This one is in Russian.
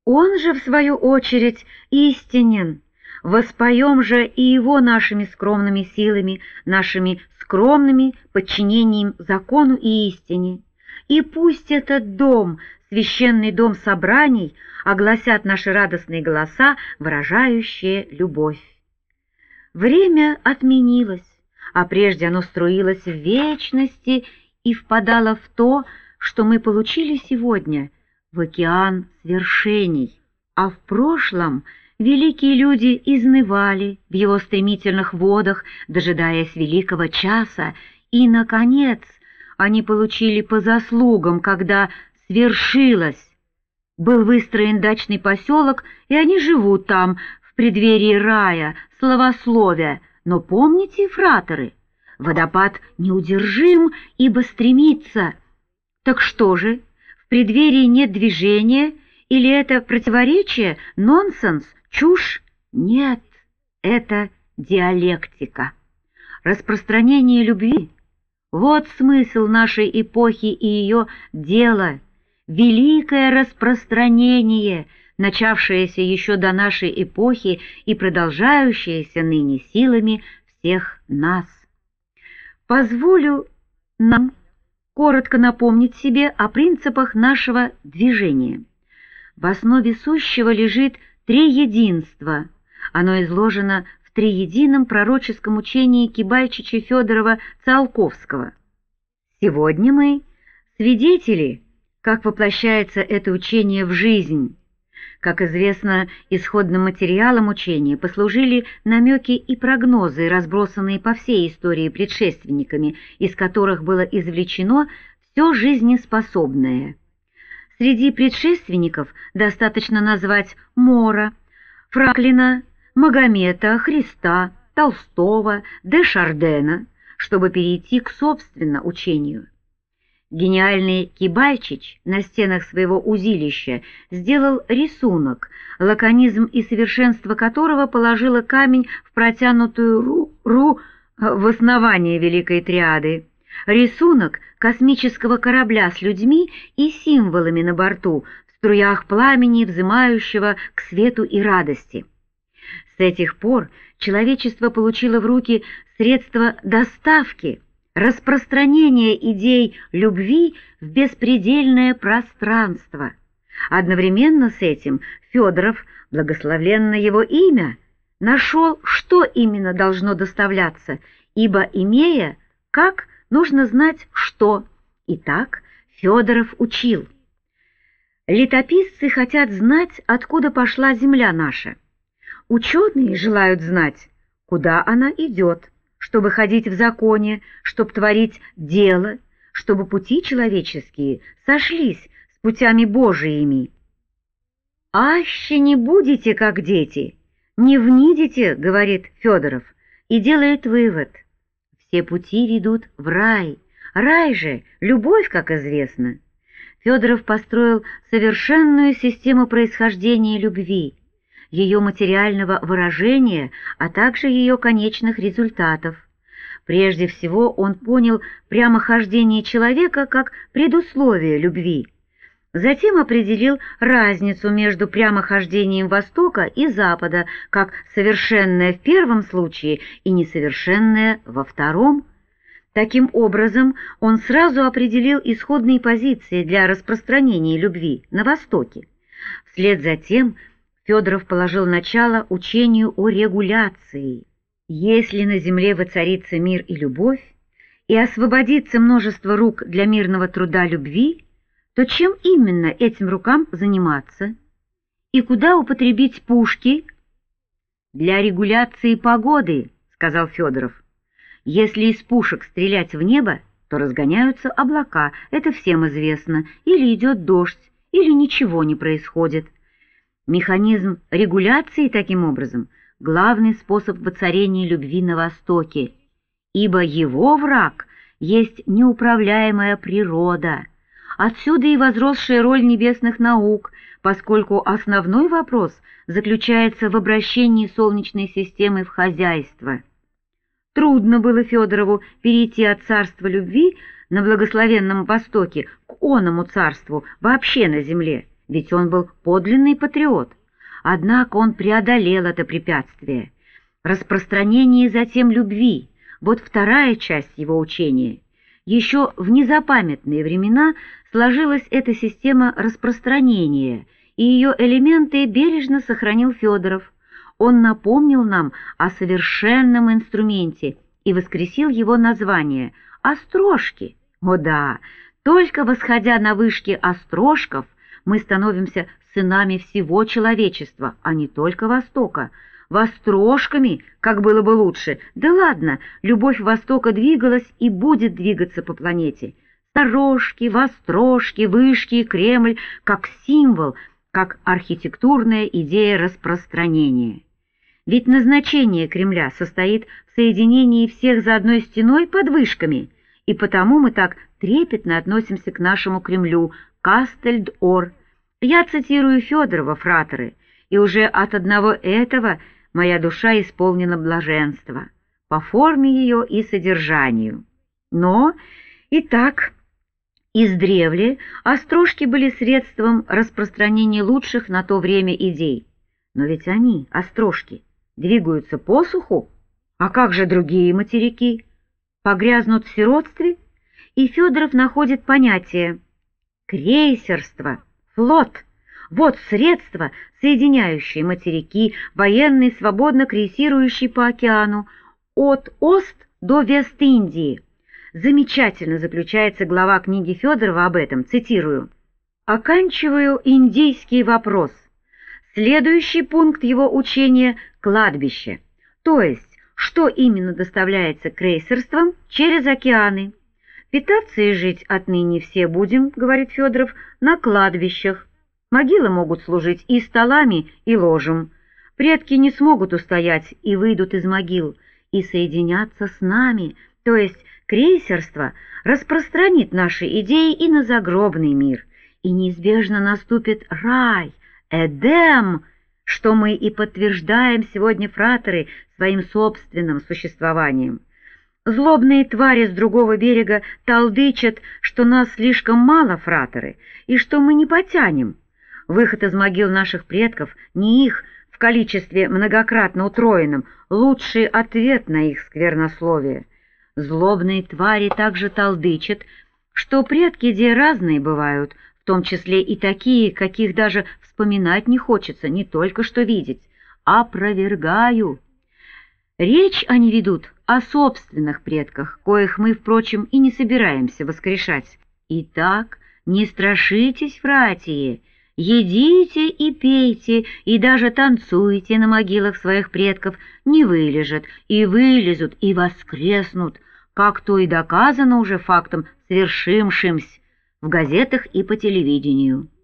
Он же, в свою очередь, истинен. Воспоем же и его нашими скромными силами, нашими скромными подчинением закону и истине. И пусть этот дом, священный дом собраний, огласят наши радостные голоса, выражающие любовь. Время отменилось, а прежде оно струилось в вечности и впадало в то, что мы получили сегодня, в океан свершений. А в прошлом великие люди изнывали в его стремительных водах, дожидаясь великого часа, и, наконец, они получили по заслугам, когда свершилось. Был выстроен дачный поселок, и они живут там, в преддверии рая, славословия. Но помните, фратеры, водопад неудержим, ибо стремится. Так что же, в преддверии нет движения, или это противоречие, нонсенс, чушь? Нет, это диалектика. Распространение любви — вот смысл нашей эпохи и ее дела, великое распространение, начавшееся еще до нашей эпохи и продолжающееся ныне силами всех нас. Позволю нам коротко напомнить себе о принципах нашего движения. В основе сущего лежит триединство. Оно изложено в триедином пророческом учении Кибальчича Федорова Циолковского. Сегодня мы свидетели, как воплощается это учение в жизнь. Как известно, исходным материалом учения послужили намеки и прогнозы, разбросанные по всей истории предшественниками, из которых было извлечено все жизнеспособное. Среди предшественников достаточно назвать Мора, Франклина, Магомета, Христа, Толстого, де Шардена, чтобы перейти к собственно учению. Гениальный Кибальчич на стенах своего узилища сделал рисунок, лаконизм и совершенство которого положило камень в протянутую в основание Великой Триады. Рисунок космического корабля с людьми и символами на борту, в струях пламени, взымающего к свету и радости. С этих пор человечество получило в руки средства доставки, распространения идей любви в беспредельное пространство. Одновременно с этим Федоров, благословенно его имя, нашел, что именно должно доставляться, ибо, имея как, нужно знать, что. Итак, Федоров учил. Летописцы хотят знать, откуда пошла земля наша. Ученые желают знать, куда она идет, чтобы ходить в законе, чтобы творить дело, чтобы пути человеческие сошлись с путями Божиими. «Аще не будете, как дети, не внидите, — говорит Федоров, и делает вывод. Все пути ведут в рай. Рай же — любовь, как известно. Федоров построил совершенную систему происхождения любви, ее материального выражения, а также ее конечных результатов. Прежде всего он понял прямохождение человека как предусловие любви. Затем определил разницу между прямохождением Востока и Запада как совершенное в первом случае и несовершенное во втором. Таким образом, он сразу определил исходные позиции для распространения любви на Востоке. Вслед за тем Федоров положил начало учению о регуляции. Если на земле воцарится мир и любовь, и освободится множество рук для мирного труда любви, то чем именно этим рукам заниматься? И куда употребить пушки? «Для регуляции погоды», — сказал Федоров. «Если из пушек стрелять в небо, то разгоняются облака, это всем известно, или идет дождь, или ничего не происходит. Механизм регуляции, таким образом, главный способ воцарения любви на Востоке, ибо его враг есть неуправляемая природа. Отсюда и возросшая роль небесных наук, поскольку основной вопрос заключается в обращении Солнечной системы в хозяйство. Трудно было Федорову перейти от царства любви на благословенном Востоке к оному царству вообще на земле, ведь он был подлинный патриот. Однако он преодолел это препятствие. Распространение затем любви — вот вторая часть его учения. Еще в незапамятные времена сложилась эта система распространения, и ее элементы бережно сохранил Федоров. Он напомнил нам о совершенном инструменте и воскресил его название — острожки. О да, только восходя на вышки острожков мы становимся сынами всего человечества, а не только Востока. Вострожками, как было бы лучше. Да ладно, любовь Востока двигалась и будет двигаться по планете. Сторожки, вострожки, вышки и Кремль как символ, как архитектурная идея распространения. Ведь назначение Кремля состоит в соединении всех за одной стеной под вышками, и потому мы так трепетно относимся к нашему Кремлю, Кастель-д'Ор. Я цитирую Федорова, фратеры, и уже от одного этого моя душа исполнена блаженства, по форме ее и содержанию. Но, итак, издревле острожки были средством распространения лучших на то время идей. Но ведь они, острожки, двигаются по суху, а как же другие материки? Погрязнут в сиротстве? И Федоров находит понятие крейсерство, флот. Вот средство, соединяющее материки, военный, свободно крейсирующий по океану, от Ост до Вест-Индии. Замечательно заключается глава книги Федорова об этом, цитирую. «Оканчиваю индийский вопрос. Следующий пункт его учения — кладбище, то есть, что именно доставляется крейсерством через океаны. Питаться и жить отныне все будем, — говорит Федоров, — на кладбищах. Могилы могут служить и столами, и ложем. Предки не смогут устоять и выйдут из могил, и соединятся с нами, то есть крейсерство распространит наши идеи и на загробный мир, и неизбежно наступит рай, Эдем, что мы и подтверждаем сегодня, фратеры, своим собственным существованием. Злобные твари с другого берега толдычат, что нас слишком мало, фратеры, и что мы не потянем. Выход из могил наших предков, не их в количестве многократно утроенном, лучший ответ на их сквернословие. Злобные твари также толдычат, что предки где разные бывают, в том числе и такие, каких даже вспоминать не хочется, не только что видеть. Опровергаю. Речь они ведут о собственных предках, коих мы, впрочем, и не собираемся воскрешать. Итак, не страшитесь, фратии, едите и пейте, и даже танцуйте на могилах своих предков, не вылежат, и вылезут, и воскреснут, как то и доказано уже фактом свершившимся в газетах и по телевидению.